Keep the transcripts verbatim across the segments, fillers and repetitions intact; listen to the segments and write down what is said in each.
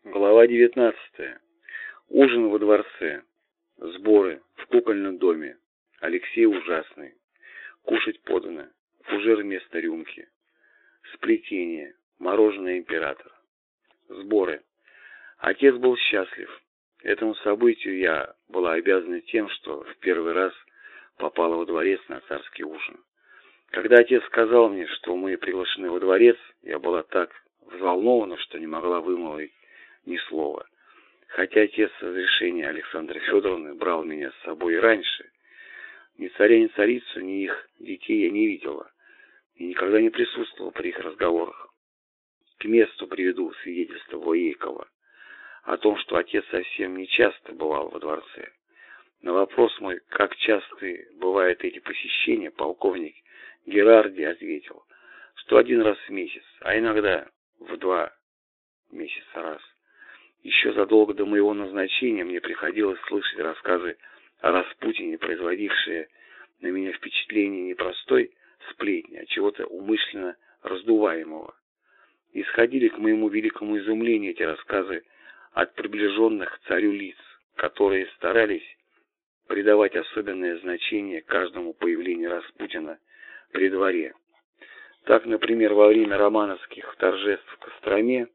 Глава девятнадцатая. Ужин во дворце. Сборы в кукольном доме. Алексей ужасный. Кушать подано. Фужер вместо рюмки. Сплетение. Мороженое император. Сборы. Отец был счастлив. Этому событию я была обязана тем, что в первый раз попала во дворец на царский ужин. Когда отец сказал мне, что мы приглашены во дворец, я была так взволнована, что не могла вымолвить ни слова. Хотя отец с разрешения Александры Федоровны брал меня с собой и раньше, ни царя, ни царицу, ни их детей я не видела и никогда не присутствовала при их разговорах. К месту приведу свидетельство Воейкова о том, что отец совсем не часто бывал во дворце. На вопрос мой, как часто бывают эти посещения, полковник Герарди ответил, что один раз в месяц, а иногда в два месяца раз. Еще задолго до моего назначения мне приходилось слышать рассказы о Распутине, производившие на меня впечатление не простой сплетни, а чего-то умышленно раздуваемого. Исходили к моему великому изумлению эти рассказы от приближенных к царю лиц, которые старались придавать особенное значение каждому появлению Распутина при дворе. Так, например, во время романовских торжеств в Костроме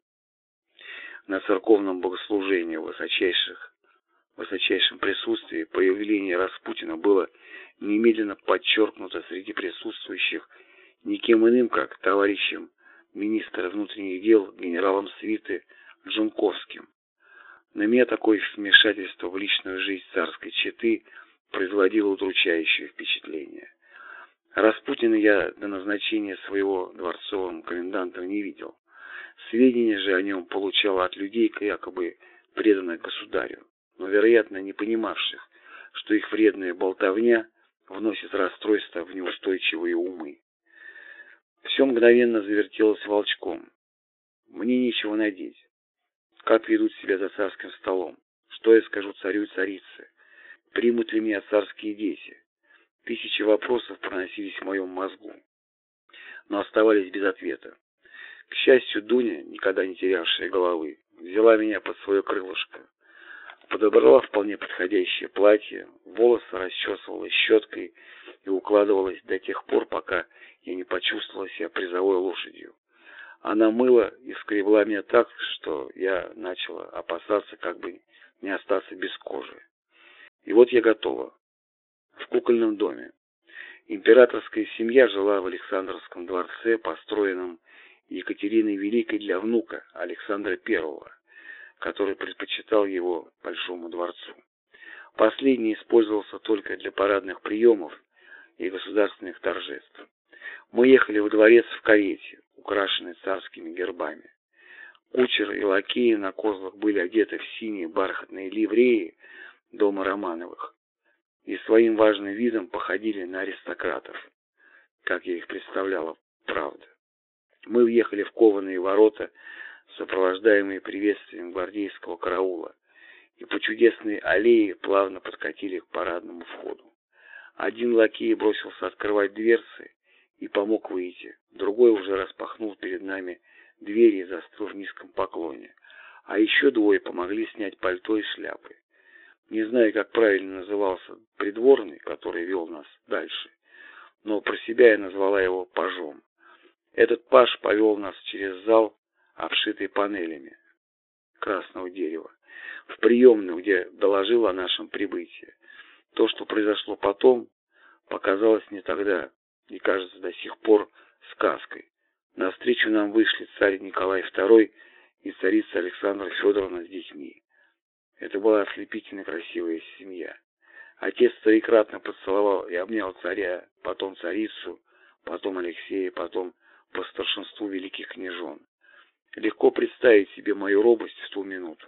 на церковном богослужении в высочайших, высочайшем присутствии появление Распутина было немедленно подчеркнуто среди присутствующих никем иным, как товарищем министра внутренних дел генералом свиты Джунковским. На меня такое вмешательство в личную жизнь царской четы производило удручающее впечатление. Распутина я до назначения своего дворцовым комендантом не видел. Сведения же о нем получал от людей, якобы преданных государю, но, вероятно, не понимавших, что их вредная болтовня вносит расстройство в неустойчивые умы. Все мгновенно завертелось волчком. Мне нечего надеть. Как ведут себя за царским столом? Что я скажу царю и царице? Примут ли меня царские дети? Тысячи вопросов проносились в моем мозгу, но оставались без ответа. К счастью, Дуня, никогда не терявшая головы, взяла меня под свое крылышко, подобрала вполне подходящее платье, волосы расчесывала щеткой и укладывалась до тех пор, пока я не почувствовала себя призовой лошадью. Она мыла и скребла меня так, что я начала опасаться, как бы не остаться без кожи. И вот я готова. В кукольном доме. Императорская семья жила в Александровском дворце, построенном Екатериной Великой для внука Александра Первого, который предпочитал его Большому дворцу. Последний использовался только для парадных приемов и государственных торжеств. Мы ехали во дворец в карете, украшенной царскими гербами. Кучер и лакеи на козлах были одеты в синие бархатные ливреи дома Романовых и своим важным видом походили на аристократов, как я их представляла, правда. Мы въехали в кованые ворота, сопровождаемые приветствием гвардейского караула, и по чудесной аллее плавно подкатили к парадному входу. Один лакей бросился открывать дверцы и помог выйти, другой уже распахнул перед нами двери и застыл в низком поклоне, а еще двое помогли снять пальто и шляпы. Не знаю, как правильно назывался придворный, который вел нас дальше, но про себя я назвала его пажом. Этот паж повел нас через зал, обшитый панелями красного дерева, в приемную, где доложил о нашем прибытии. То, что произошло потом, показалось мне тогда и кажется до сих пор сказкой. Навстречу нам вышли царь Николай Второй и царица Александра Федоровна с детьми. Это была ослепительно красивая семья. Отец троекратно поцеловал и обнял царя, потом царицу, потом Алексея, потом по старшинству великих княжон. Легко представить себе мою робость в ту минуту.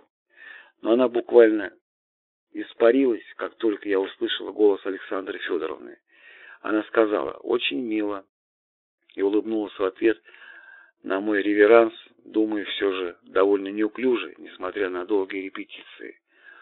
Но она буквально испарилась, как только я услышала голос Александры Федоровны. Она сказала «очень мило» и улыбнулась в ответ на мой реверанс, думаю, все же довольно неуклюже, несмотря на долгие репетиции.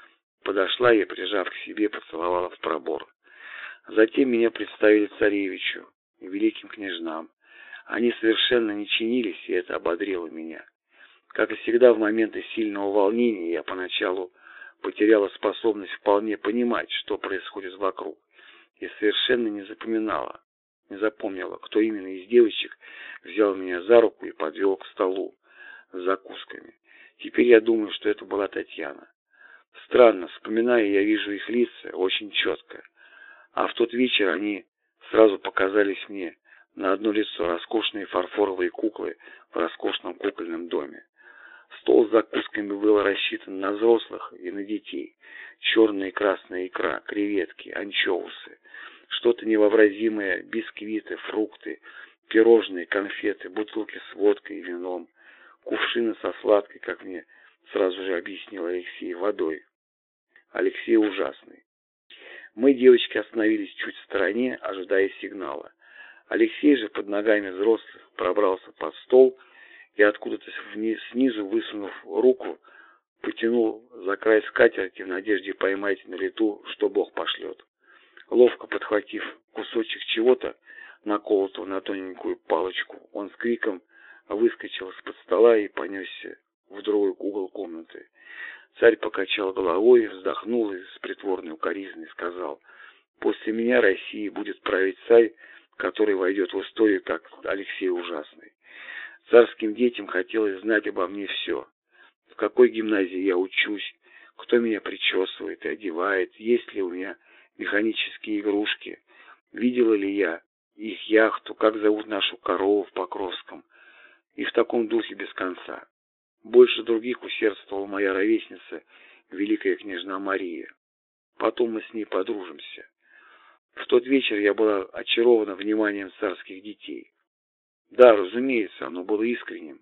Подошла и, прижав к себе, поцеловала в пробор. Затем меня представили царевичу и великим княжнам. Они совершенно не чинились, и это ободрило меня. Как и всегда, в моменты сильного волнения я поначалу потеряла способность вполне понимать, что происходит вокруг, и совершенно не запоминала, не запомнила, кто именно из девочек взял меня за руку и подвел к столу с закусками. Теперь я думаю, что это была Татьяна. Странно, вспоминая, я вижу их лица очень четко, а в тот вечер они сразу показались мне на одно лицо, роскошные фарфоровые куклы в роскошном кукольном доме. Стол с закусками был рассчитан на взрослых и на детей. Черная и красная икра, креветки, анчоусы, что-то невообразимое, бисквиты, фрукты, пирожные, конфеты, бутылки с водкой и вином, кувшины со сладкой, как мне сразу же объяснил Алексей, водой. Алексей ужасный. Мы, девочки, остановились чуть в стороне, ожидая сигнала. Алексей же под ногами взрослых пробрался под стол и откуда-то вниз, снизу, высунув руку, потянул за край скатерти в надежде поймать на лету, что Бог пошлет. Ловко подхватив кусочек чего-то, наколотого на тоненькую палочку, он с криком выскочил из-под стола и понесся в другой угол комнаты. Царь покачал головой, вздохнул и с притворной укоризной сказал: «После меня Россией будет править царь, который войдет в историю как Алексей Ужасный. Царским детям хотелось знать обо мне все. В какой гимназии я учусь, кто меня причесывает и одевает, есть ли у меня механические игрушки, видела ли я их яхту, как зовут нашу корову в Покровском, и в таком духе без конца. Больше других усердствовала моя ровесница, великая княжна Мария. Потом мы с ней подружимся. В тот вечер я была очарована вниманием царских детей. Да, разумеется, оно было искренним,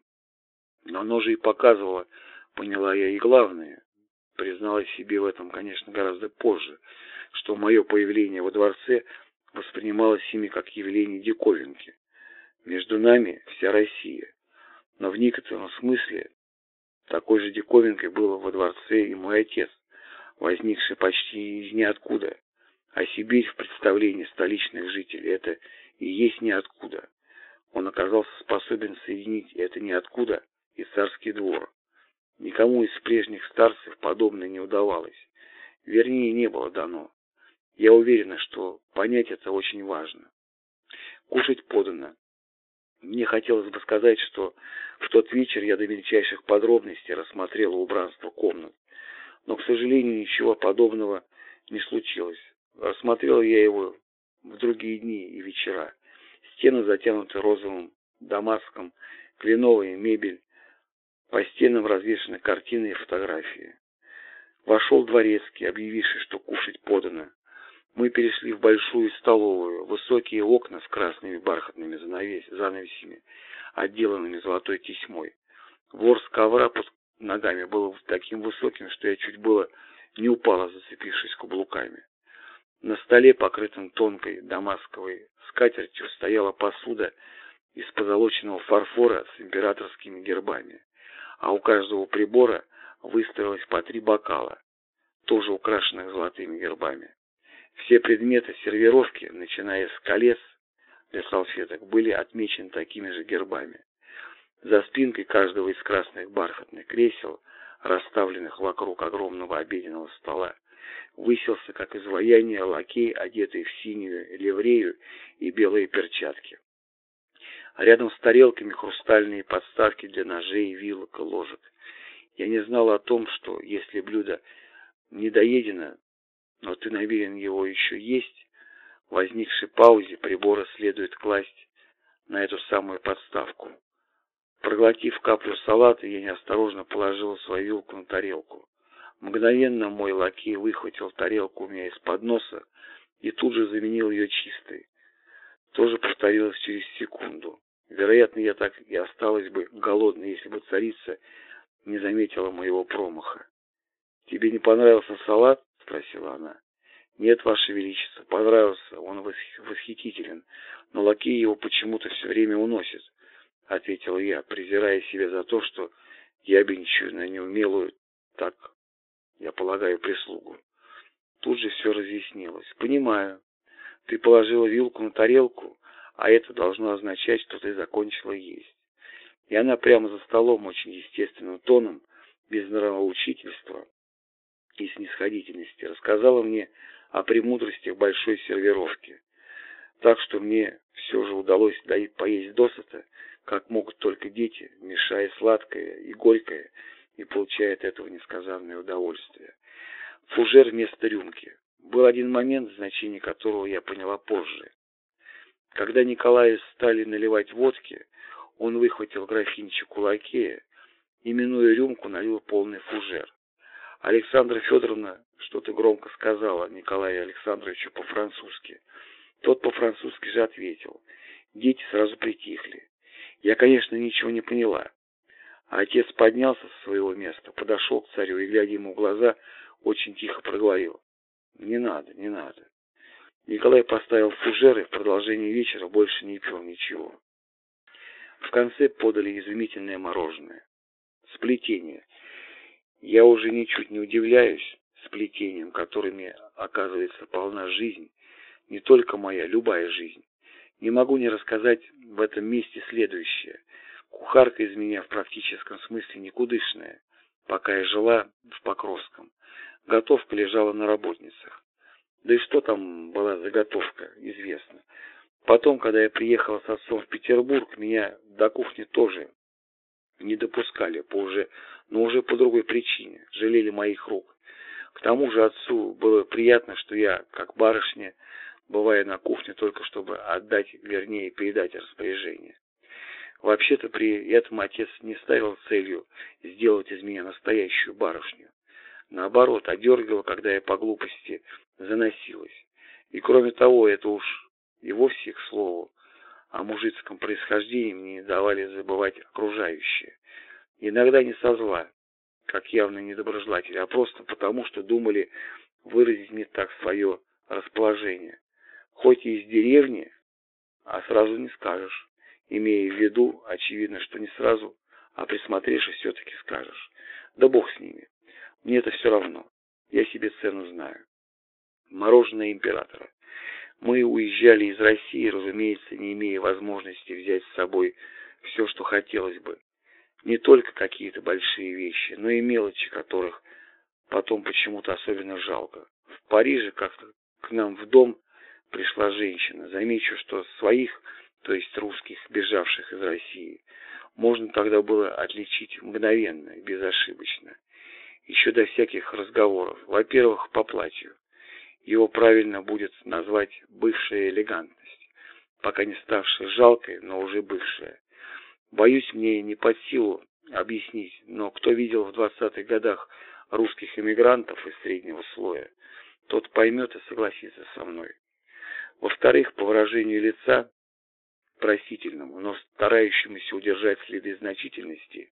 но оно же и показывало, поняла я, и главное, призналась себе в этом, конечно, гораздо позже, что мое появление во дворце воспринималось ими как явление диковинки. Между нами вся Россия, но в некотором смысле такой же диковинкой было во дворце и мой отец, возникший почти из ниоткуда, а Сибирь в представлении столичных жителей — это и есть ниоткуда. Он оказался способен соединить это ниоткуда и царский двор. Никому из прежних старцев подобное не удавалось. Вернее, не было дано. Я уверена, что понять это очень важно. Кушать подано. Мне хотелось бы сказать, что в тот вечер я до мельчайших подробностей рассмотрела убранство комнат. Но, к сожалению, ничего подобного не случилось. Рассмотрела я его в другие дни и вечера. Стены затянуты розовым дамаском, кленовая мебель, по стенам развешаны картины и фотографии. Вошел дворецкий, объявивший, что кушать подано. Мы перешли в большую столовую, высокие окна с красными бархатными занавесями, отделанными золотой тесьмой. Ворс ковра под ногами был таким высоким, что я чуть было не упала, зацепившись каблуками. На столе, покрытом тонкой дамасковой скатертью, стояла посуда из позолоченного фарфора с императорскими гербами, а у каждого прибора выстроилось по три бокала, тоже украшенных золотыми гербами. Все предметы сервировки, начиная с колец для салфеток, были отмечены такими же гербами. За спинкой каждого из красных бархатных кресел, расставленных вокруг огромного обеденного стола, высился, как изваяние, лакей, одетый в синюю ливрею и белые перчатки. А рядом с тарелками хрустальные подставки для ножей, вилок и ложек. Я не знал о том, что если блюдо недоедено, но ты намерен его еще есть, в возникшей паузе прибора следует класть на эту самую подставку. Проглотив каплю салата, я неосторожно положил свою вилку на тарелку. Мгновенно мой лакей выхватил тарелку у меня из-под носа и тут же заменил ее чистой. То же повторилось через секунду. Вероятно, я так и осталась бы голодной, если бы царица не заметила моего промаха. «Тебе не понравился салат?» — спросила она. «Нет, Ваше Величество, понравился, он восхитителен, но лакей его почему-то все время уносит», — ответил я, презирая себя за то, что ябедничаю на неумелую, так, я полагаю, прислугу. Тут же все разъяснилось. «Понимаю. Ты положила вилку на тарелку, а это должно означать, что ты закончила есть. И она прямо за столом очень естественным тоном, без нравоучительства и снисходительности, рассказала мне о премудростях большой сервировки. Так что мне все же удалось поесть досыта, как могут только дети, мешая сладкое и горькое, и получая от этого несказанное удовольствие. Фужер вместо рюмки. Был один момент, значение которого я поняла позже. Когда Николаю стали наливать водки, он выхватил графинчик у лакея и, минуя рюмку, налил полный фужер. Александра Федоровна что-то громко сказала Николаю Александровичу по-французски. Тот по-французски же ответил. Дети сразу притихли. Я, конечно, ничего не поняла. А отец поднялся со своего места, подошел к царю и, глядя ему в глаза, очень тихо проговорил. Не надо, не надо. Николай поставил фужер и в продолжении вечера больше не пил ничего. В конце подали изумительное мороженое. Сплетение. Я уже ничуть не удивляюсь сплетением, которыми, оказывается, полна жизнь, не только моя, любая жизнь. Не могу не рассказать в этом месте следующее. Кухарка из меня в практическом смысле никудышная, пока я жила в Покровском. Готовка лежала на работницах. Да и что там была заготовка, известно. Потом, когда я приехала с отцом в Петербург, меня до кухни тоже не допускали, по уже, но уже по другой причине, жалели моих рук. К тому же отцу было приятно, что я, как барышня, бывая на кухне только чтобы отдать, вернее, передать распоряжение. Вообще-то при этом отец не ставил целью сделать из меня настоящую барышню. Наоборот, одергивал, когда я по глупости заносилась. И кроме того, это уж и вовсе, к слову, о мужицком происхождении мне не давали забывать окружающие. Иногда не со зла, как явно недоброжелатели, а просто потому, что думали выразить мне так свое расположение. Хоть и из деревни, а сразу не скажешь, имея в виду, очевидно, что не сразу, а присмотревшись, все-таки скажешь. Да бог с ними. Мне это все равно. Я себе цену знаю. Мороженое императора. Мы уезжали из России, разумеется, не имея возможности взять с собой все, что хотелось бы. Не только какие-то большие вещи, но и мелочи, которых потом почему-то особенно жалко. В Париже как-то к нам в дом пришла женщина. Замечу, что своих, то есть русских, бежавших из России, можно тогда было отличить мгновенно, безошибочно. Еще до всяких разговоров. Во-первых, по платью. Его правильно будет назвать бывшая элегантность, пока не ставшая жалкой, но уже бывшая. Боюсь, мне не под силу объяснить, но кто видел в двадцатых годах русских эмигрантов из среднего слоя, тот поймет и согласится со мной. Во-вторых, по выражению лица, просительному, но старающемуся удержать следы значительности,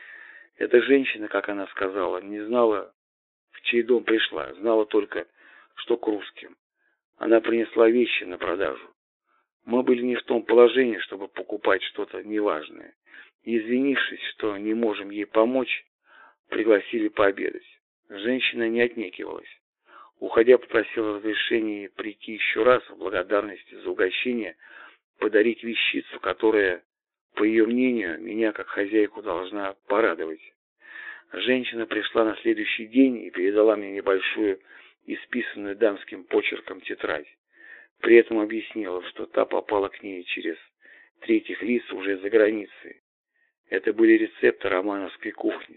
эта женщина, как она сказала, не знала, в чей дом пришла, знала только, что к русским. Она принесла вещи на продажу. Мы были не в том положении, чтобы покупать что-то неважное. И, извинившись, что не можем ей помочь, пригласили пообедать. Женщина не отнекивалась. Уходя, попросила разрешения прийти еще раз в благодарности за угощение, подарить вещицу, которая, по ее мнению, меня как хозяйку должна порадовать. Женщина пришла на следующий день и передала мне небольшую, исписанную дамским почерком тетрадь. При этом объяснила, что та попала к ней через третьих лиц уже за границей. Это были рецепты романовской кухни.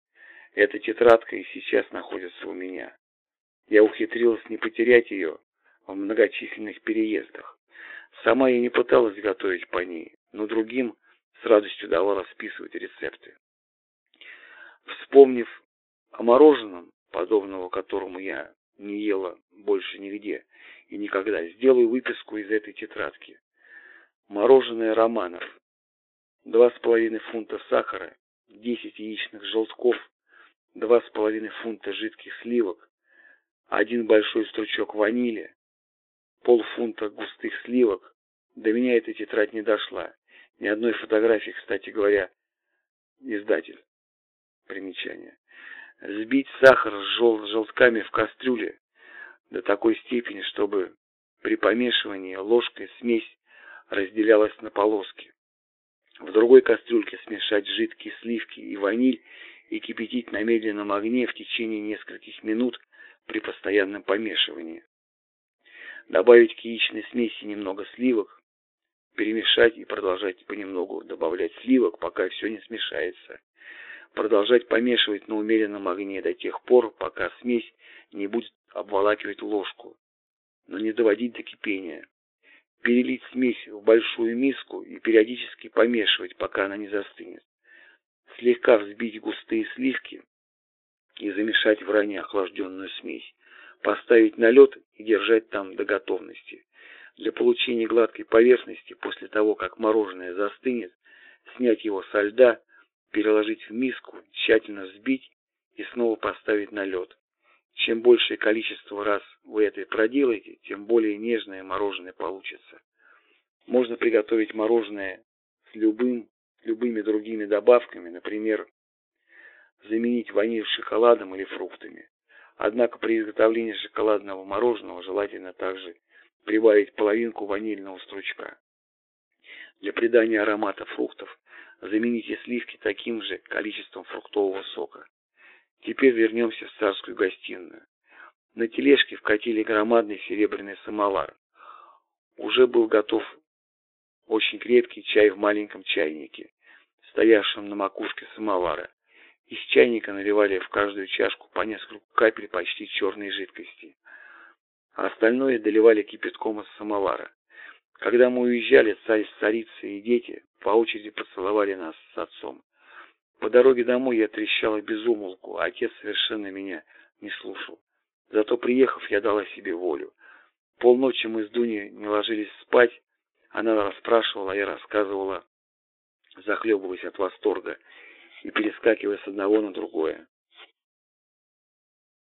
Эта тетрадка и сейчас находится у меня. Я ухитрилась не потерять ее в многочисленных переездах. Сама я не пыталась готовить по ней, но другим с радостью давала списывать рецепты. Вспомнив о мороженом, подобного которому я не ела больше нигде и никогда, сделаю выписку из этой тетрадки. Мороженое Романов. Два с половиной фунта сахара, десять яичных желтков, два с половиной фунта жидких сливок, один большой стручок ванили, полфунта густых сливок. До меня эта тетрадь не дошла. Ни одной фотографии, кстати говоря, издатель. Примечание. Сбить сахар с жел- желтками в кастрюле до такой степени, чтобы при помешивании ложкой смесь разделялась на полоски. В другой кастрюльке смешать жидкие сливки и ваниль и кипятить на медленном огне в течение нескольких минут при постоянном помешивании. Добавить к яичной смеси немного сливок, перемешать и продолжать понемногу добавлять сливок, пока все не смешается. Продолжать помешивать на умеренном огне до тех пор, пока смесь не будет обволакивать ложку, но не доводить до кипения. Перелить смесь в большую миску и периодически помешивать, пока она не застынет. Слегка взбить густые сливки и замешать в ранее охлажденную смесь. Поставить на лед и держать там до готовности. Для получения гладкой поверхности после того, как мороженое застынет, снять его со льда, переложить в миску, тщательно взбить и снова поставить на лед. Чем большее количество раз вы это проделаете, тем более нежное мороженое получится. Можно приготовить мороженое с любым, любыми другими добавками, например, заменить ваниль шоколадом или фруктами. Однако при изготовлении шоколадного мороженого желательно также прибавить половинку ванильного стручка. Для придания аромата фруктов замените сливки таким же количеством фруктового сока. Теперь вернемся в царскую гостиную. На тележке вкатили громадный серебряный самовар. Уже был готов очень крепкий чай в маленьком чайнике, стоявшем на макушке самовара. Из чайника наливали в каждую чашку по несколько капель почти черной жидкости, а остальное доливали кипятком из самовара. Когда мы уезжали, царь с царицей и дети по очереди поцеловали нас с отцом. По дороге домой я трещала без умолку, а отец совершенно меня не слушал. Зато, приехав, я дала себе волю. Полночи мы с Дуней не ложились спать, она расспрашивала, а я рассказывала, захлебываясь от восторга и перескакивая с одного на другое.